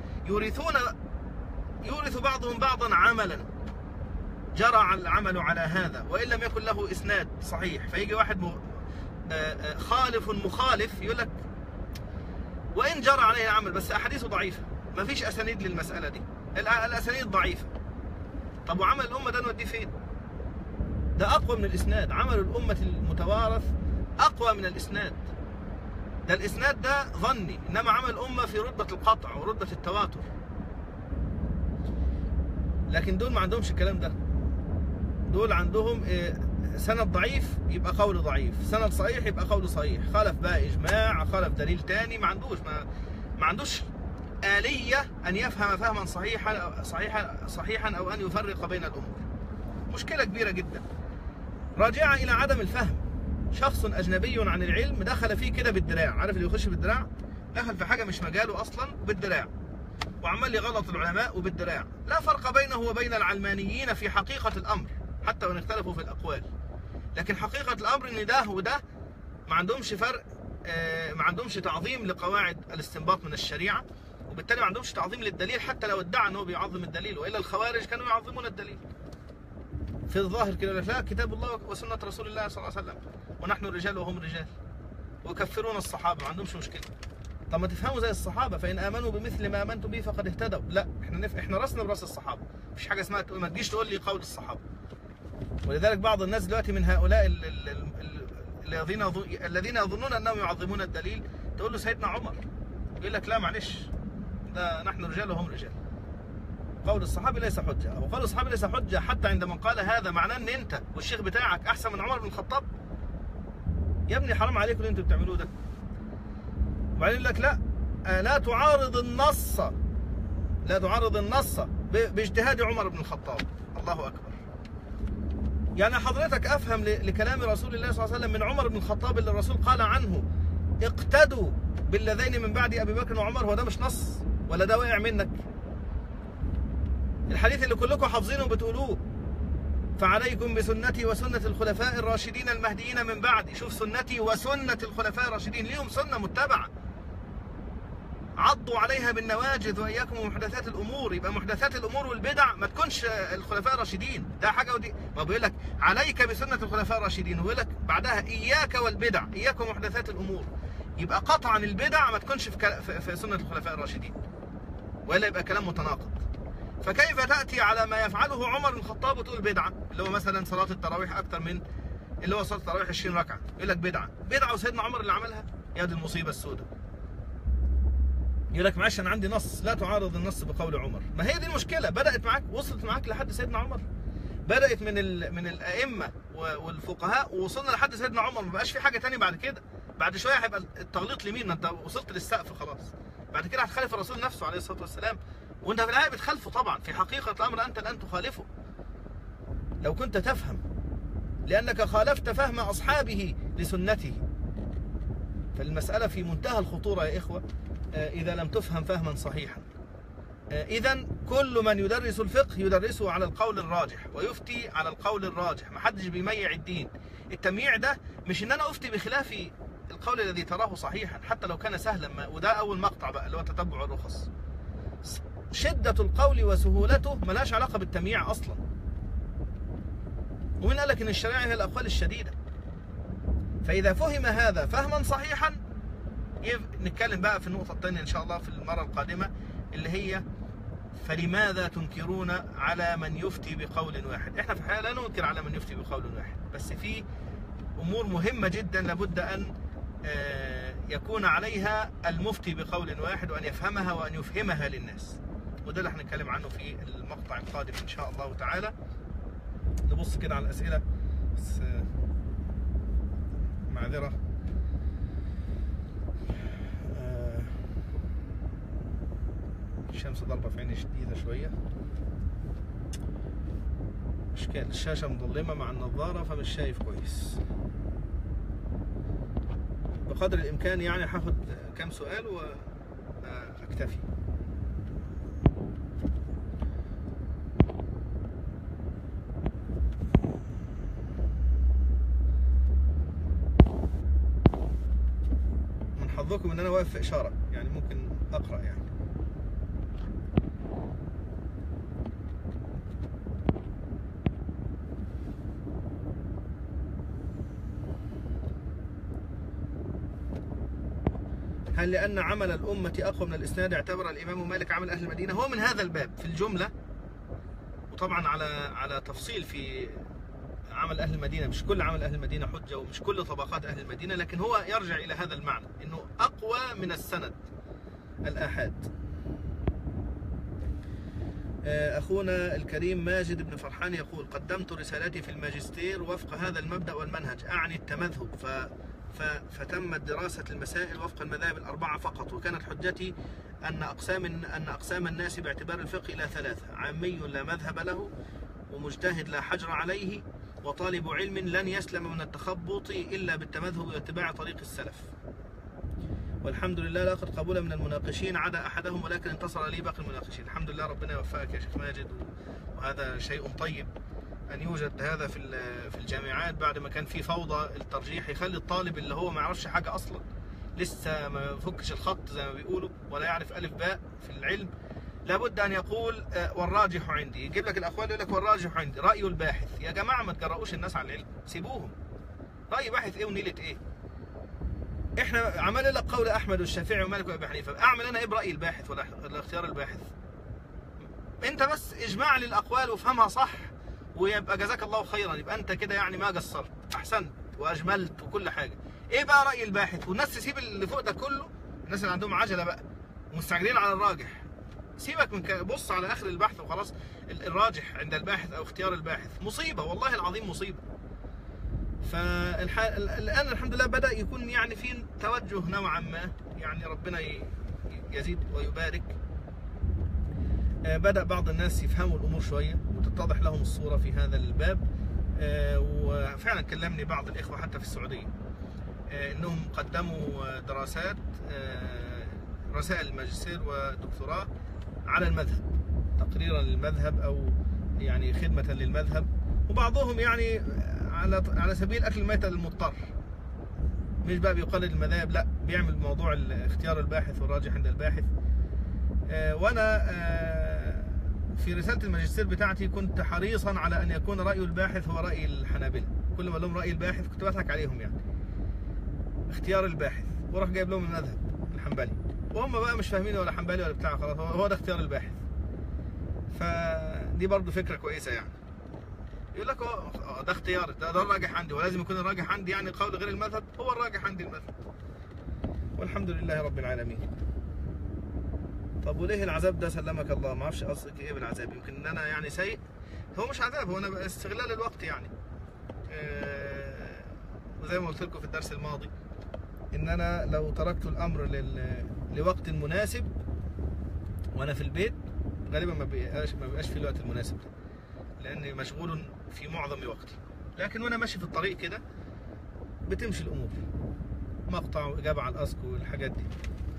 S1: يورث بعضهم بعضا عملا جرى العمل على هذا وإن لم يكن له إسناد صحيح. فيجي واحد خالف مخالف يقول لك وإن جرى عليه العمل بس أحاديثه ضعيفة، ما فيش أسانيد للمسألة دي، الأسانيد ضعيفة. طب وعمل الأمة ده نوديه فين؟ ده أقوى من الإسناد. عمل الأمة المتوارث أقوى من الإسناد. ده الإسناد ده ظني، إنما عمل الأمة في رتبة القطع ورتبة التواتر. لكن دول ما عندهمش الكلام ده. دول عندهم سند ضعيف يبقى قول ضعيف، سند صحيح يبقى قول صحيح، خالف بقى إجماع، خالف دليل تاني. ما عندوش آلية أن يفهم فهما صحيحا أو أن يفرق بين الأمور. مشكلة كبيرة جدا راجعة إلى عدم الفهم. شخص أجنبي عن العلم دخل فيه كده بالدراع. عارف اللي يخش بالدراع؟ دخل في حاجة مش مجاله أصلا وبالدراع، وعمال يغلط العلماء وبالدراع. لا فرق بينه وبين العلمانيين في حقيقة الأمر حتى وإن اختلفوا في الأقوال. لكن حقيقة الأمر إن ده وده ما عندهمش فرق، ما عندهمش تعظيم لقواعد الاستنباط من الشريعة، وبالتالي ما عندهمش تعظيم للدليل حتى لو ادعى أنه بيعظم الدليل. وإلا الخوارج كانوا يعظمون الدليل في الظاهر كده، لا كتاب الله وسنة رسول الله صلى الله عليه وسلم ونحن الرجال وهم رجال، ويكفرون الصحابة، ما عندهمش مشكلة. طب ما تفهموا زي الصحابة، فإن آمنوا بمثل ما آمنتم به فقد اهتدوا. لا، احنا راسنا براس الصحابة، مفيش حاجة اسمها ما تجيش تقول لي قول الصحابة. ولذلك بعض الناس دلوقتي من هؤلاء الذين يظنون أنهم يعظمون الدليل، تقول له سيدنا عمر، يقول لك لا معلش، ده نحن رجال وهم رجال، قول الصحابي ليس حجة. أو قول الصحابي ليس حجة حتى عند من قال هذا معناه أن أنت والشيخ بتاعك أحسن من عمر بن الخطاب. يا ابني حرام عليكم اللي أنتوا بتعملوه ده. وبعدين يقول لك لا تعارض النص باجتهاد عمر بن الخطاب. الله أكبر. يعني حضرتك أفهم لكلام رسول الله صلى الله عليه وسلم من عمر بن الخطاب اللي الرسول قال عنه اقتدوا بالذين من بعد أبي بكر وعمر، هو ده مش نص ولا ده واقع منك؟ الحديث اللي كلكم حافظينه بتقولوه، فعليكم بسنتي وسنة الخلفاء الراشدين المهديين من بعد. شوف، سنتي وسنة الخلفاء الراشدين، ليهم سنة متبعة، عضوا عليها بالنواجذ وإياكم ومحدثات الأمور. يبقى محدثات الأمور والبدع ما تكونش الخلفاء الراشدين، ده حاجة ودي. ما بيقول لك عليك بسنة الخلفاء الراشدين، ويقول لك بعدها إياك والبدع، إياكم ومحدثات الأمور. يبقى قطعا البدع ما تكونش في سنة الخلفاء الراشدين، وإلا يبقى كلام متناقض. فكيف تأتي على ما يفعله عمر بن الخطاب وتقول بدعة؟ اللي هو مثلا صلاة التراويح أكثر من اللي هو صلاة التراويح 20 ركعة، يقول لك بدعة وسيدنا عمر اللي عملها. يا دي المصيبة السوداء. يقول لك معلش أنا عندي نص، لا تعارض النص بقول عمر. ما هي دي المشكلة. بدأت معاك، وصلت معاك لحد سيدنا عمر، بدأت من الأئمة والفقهاء ووصلنا لحد سيدنا عمر. ما بقاش في حاجة تاني بعد كده. بعد شوية هيبقى التغليط لمين؟ أنت وصلت للسقف خلاص. بعد كده هتخالف الرسول نفسه عليه الصلاة والسلام، وأنت في النهاية بتخالفه طبعا. في حقيقة الأمر أنت الآن تخالفه لو كنت تفهم، لأنك خالفت فهم أصحابه لسنته. فالمسألة في منتهى الخطورة يا إخوة إذا لم تفهم فهما صحيحا. إذن كل من يدرس الفقه يدرسه على القول الراجح ويفتي على القول الراجح. ما حدش بيميع الدين. التمييع ده مش إن أنا أفتي بخلاف القول الذي تراه صحيحا حتى لو كان سهلا. وده أول مقطع بقى اللي هو تتبع الرخص. شدة القول وسهولته ملاش علاقة بالتمييع أصلا. ومن قال لك إن الشريعة هي الأقوال الشديدة. فإذا فهم هذا فهما صحيحا نتكلم بقى في النقطة الثانية إن شاء الله في المرة القادمة، اللي هي فلماذا تنكرون على من يفتي بقول واحد؟ احنا في الحقيقة لا ننكر على من يفتي بقول واحد، بس في أمور مهمة جدا لابد أن يكون عليها المفتي بقول واحد، وأن يفهمها وأن يفهمها للناس، وده اللي هنتكلم عنه في المقطع القادم إن شاء الله تعالى. نبص كده على الأسئلة بس، معذرة الشمس ضربة في عيني شديدة شوية، إشكال الشاشة مظلمة مع النظارة فمش شايف كويس. بقدر الإمكان يعني هاخد كام سؤال وأكتفي. من حظكم إن أنا واقف في إشارة، يعني ممكن أقرأ يعني. هل لأن عمل الأمة أقوى من الإسناد اعتبر الإمام مالك عمل أهل المدينة؟ هو من هذا الباب في الجملة، وطبعا على تفصيل في عمل أهل المدينة، مش كل عمل أهل المدينة حجة ومش كل طبقات أهل المدينة، لكن هو يرجع إلى هذا المعنى إنه أقوى من السند الآحاد. أخونا الكريم ماجد بن فرحان يقول: قدمت رسالتي في الماجستير وفق هذا المبدأ والمنهج، أعني التمذهب، فتمت دراسة المسائل وفق المذاهب الأربعة فقط، وكانت حجتي أن أقسام الناس باعتبار الفقه إلى ثلاثة: عامي لا مذهب له، ومجتهد لا حجر عليه، وطالب علم لن يسلم من التخبط إلا بالتمذهب واتباع طريق السلف. والحمد لله لاقت قبول من المناقشين عدا أحدهم، ولكن انتصر لي باقي المناقشين. الحمد لله، ربنا يوفقك يا شيخ ماجد، وهذا شيء طيب أن يوجد هذا في الجامعات بعد ما كان في فوضى الترجيح، يخلي الطالب اللي هو ما يعرفش حاجة أصلا، لسه ما فكش الخط زي ما بيقولوا ولا يعرف ألف باء في العلم، لابد أن يقول والراجح عندي. يجيب لك الأقوال يقول لك والراجح عندي، رأيه الباحث. يا جماعة ما تجرؤوش الناس على العلم، سيبوهم. رأي باحث إيه ونيلة إيه؟ إحنا عمل لك قول أحمد والشافعي ومالك وأبي حنيفة، أعمل أنا إيه برأي الباحث ولا اختيار الباحث؟ أنت بس إجماع للأقوال وافهمها صح، ويبقى جزاك الله خيرا، يبقى انت كده يعني ما قصرت، احسنت واجملت وكل حاجه. ايه بقى راي الباحث؟ والناس تسيب اللي فوق ده كله، الناس اللي عندهم عجله بقى ومستعجلين على الراجح، سيبك من بص على اخر البحث وخلاص. الراجح عند الباحث او اختيار الباحث مصيبه، والله العظيم مصيبه. فالان الحمد لله بدا يكون يعني في توجه نوعا ما، يعني ربنا يزيد ويبارك. بدأ بعض الناس يفهموا الأمور شوية وتتضح لهم الصورة في هذا الباب. وفعلا كلمني بعض الإخوة حتى في السعودية إنهم قدموا دراسات، رسائل الماجستير والدكتوراه على المذهب، تقريرا للمذهب أو يعني خدمة للمذهب، وبعضهم يعني على سبيل أكل الميتة للمضطر، مش بقى بيقلد المذاهب، لا بيعمل موضوع اختيار الباحث والراجح عند الباحث. وأنا في رسالة الماجستير بتاعتي كنت حريصا على أن يكون رأي الباحث هو رأي الحنابلة. كل ما لهم رأي الباحث كنت بضحك عليهم، يعني اختيار الباحث، وراح جايب لهم المذهب الحنبلي، وهم بقى مش فاهمين ولا حنبلي ولا بتاع، خلاص هو ده اختيار الباحث. فدي برضو فكرة كويسة، يعني يقول لك ده اختيار، ده الراجح عندي، ولازم يكون الراجح عندي يعني قول غير المذهب هو الراجح عندي المذهب. والحمد لله رب العالمين. طب وليه العذاب ده سلمك الله؟ ما اعرفش قصدك ايه بالعذاب، يمكن ان انا يعني سيء. هو مش عذاب، هو انا استغلال الوقت يعني. وزي ما قلت لكم في الدرس الماضي ان انا لو تركت الامر لوقت مناسب وانا في البيت غالبا ما بيبقاش في الوقت المناسب ده، لاني مشغول في معظم وقتي. لكن وانا ماشي في الطريق كده بتمشي الامور، مقطع واجابه على الاسك والحاجات دي.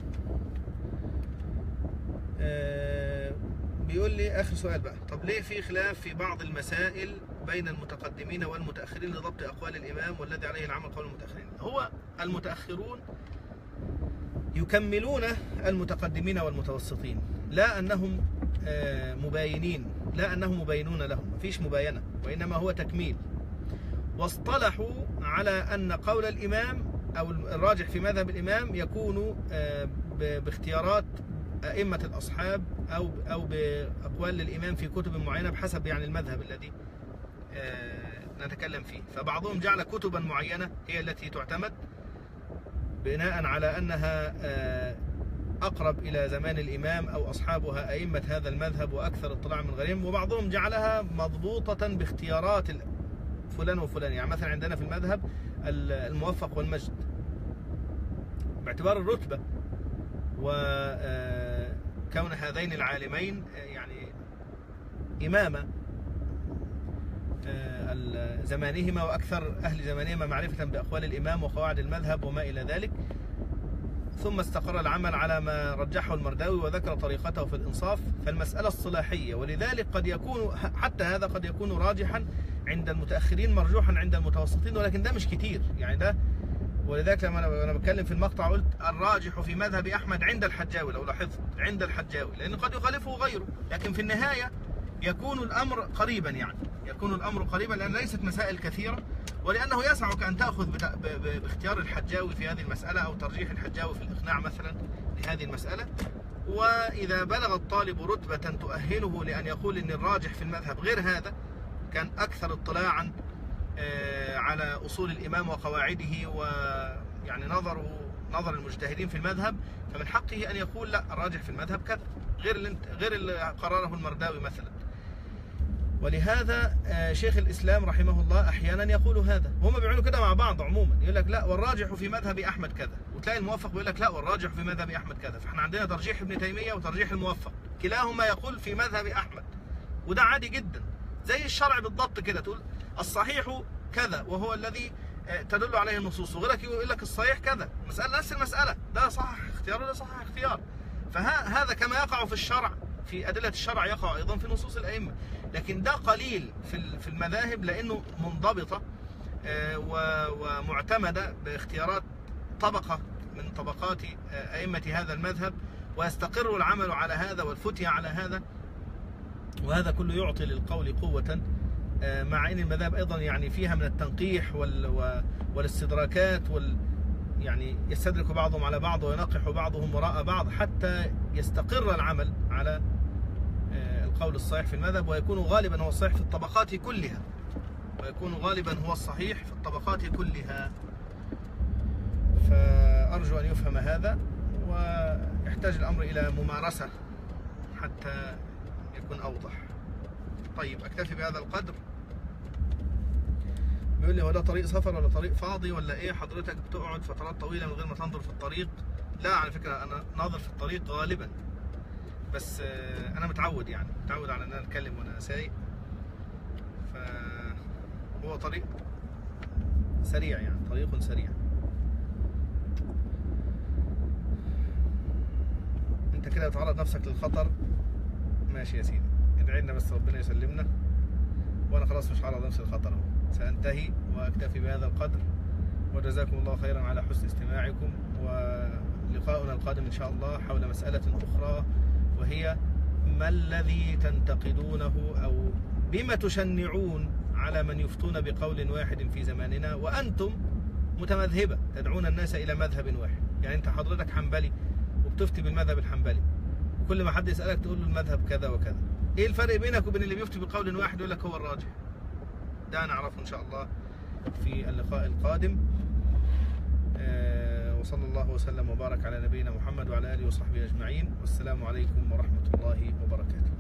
S1: بيقول لي آخر سؤال بقى: طب ليه في خلاف في بعض المسائل بين المتقدمين والمتأخرين لضبط أقوال الإمام والذي عليه العمل قول المتأخرين؟ هو المتأخرون يكملون المتقدمين والمتوسطين، لا أنهم مباينين، لا أنهم مباينون لهم، مفيش مباينة، وإنما هو تكميل. واصطلحوا على أن قول الإمام أو الراجح في مذهب الإمام يكون باختيارات أئمة الأصحاب أو بأقوال للإمام في كتب معينة بحسب يعني المذهب الذي نتكلم فيه. فبعضهم جعل كتبا معينة هي التي تعتمد بناء على أنها أقرب إلى زمان الإمام أو أصحابها أئمة هذا المذهب وأكثر اطلاع من غيرهم، وبعضهم جعلها مضبوطة باختيارات فلان وفلان. يعني مثلا عندنا في المذهب الموفق والمجد باعتبار الرتبة وكون هذين العالمين يعني إمامة زمانهما وأكثر أهل زمانهما معرفة بأقوال الإمام وقواعد المذهب وما إلى ذلك. ثم استقر العمل على ما رجحه المرداوي وذكر طريقته في الإنصاف، فالمسألة الصلاحية، ولذلك قد يكون حتى هذا قد يكون راجحا عند المتأخرين مرجوحا عند المتوسطين، ولكن ده مش كتير يعني ده. ولذلك لما أنا بتكلم في المقطع قلت الراجح في مذهب أحمد عند الحجاوي، لو لاحظت عند الحجاوي، لأنه قد يخالفه غيره، لكن في النهاية يكون الأمر قريبا، يعني يكون الأمر قريبا لأن ليست مسائل كثيرة، ولأنه يسعك أن تأخذ باختيار الحجاوي في هذه المسألة أو ترجيح الحجاوي في الإقناع مثلا لهذه المسألة. وإذا بلغ الطالب رتبة تؤهله لأن يقول إن الراجح في المذهب غير هذا، كان أكثر اطلاعا على أصول الإمام وقواعده ويعني نظر المجتهدين في المذهب، فمن حقه أن يقول لا الراجح في المذهب كذا غير اللي قرره المرداوي مثلا. ولهذا شيخ الإسلام رحمه الله أحيانا يقول هذا، هم بيعملوا كده مع بعض عموما، يقول لك لا والراجح في مذهب أحمد كذا، وتلاقي الموفق بيقول لك لا والراجح في مذهب أحمد كذا. فاحنا عندنا ترجيح ابن تيمية وترجيح الموفق، كلاهما يقول في مذهب أحمد، وده عادي جدا زي الشرع بالضبط كده، تقول الصحيح كذا وهو الذي تدل عليه النصوص، وغيرك يقول لك الصحيح كذا، مسألة نفس المسألة، ده صح اختيار وده صح اختيار. فهذا كما يقع في الشرع في أدلة الشرع يقع أيضا في نصوص الأئمة، لكن ده قليل في المذاهب لأنه منضبطة ومعتمدة باختيارات طبقة من طبقات أئمة هذا المذهب، ويستقر العمل على هذا والفتية على هذا، وهذا كله يعطي للقول قوة، مع أن المذاهب أيضا يعني فيها من التنقيح والاستدراكات يعني يستدرك بعضهم على بعض وينقح بعضهم وراء بعض حتى يستقر العمل على القول الصحيح في المذهب، ويكون غالبا هو الصحيح في الطبقات كلها، فأرجو أن يفهم هذا، ويحتاج الأمر إلى ممارسة حتى يكون أوضح. طيب أكتفي بهذا القدر. بيقول لي هو ده طريق سفر ولا طريق فاضي ولا ايه؟ حضرتك بتقعد فترات طويلة من غير ما تنظر في الطريق؟ لا على فكرة أنا ناظر في الطريق غالبا، بس أنا متعود على أن أنا أتكلم وأنا سايق، فهو طريق سريع يعني طريق سريع. أنت كده بتعرض نفسك للخطر، ماشي يا سيدي، ادعي لنا بس ربنا يسلمنا، وأنا خلاص مش هعرض نفسي للخطر اهو، سأنتهي وأكتفي بهذا القدر، وجزاكم الله خيرا على حسن استماعكم، ولقاؤنا القادم إن شاء الله حول مسألة أخرى، وهي ما الذي تنتقدونه أو بما تشنعون على من يفتون بقول واحد في زماننا وأنتم متمذهبة تدعون الناس إلى مذهب واحد. يعني أنت حضرتك حنبلي وبتفتي بالمذهب الحنبلي، وكل ما حد يسألك تقول له المذهب كذا وكذا. إيه الفرق بينك وبين اللي بيفتي بقول واحد يقول لك هو الراجح؟ ده نعرفه إن شاء الله في اللقاء القادم. وصلى الله وسلم وبارك على نبينا محمد وعلى آله وصحبه أجمعين، والسلام عليكم ورحمة الله وبركاته.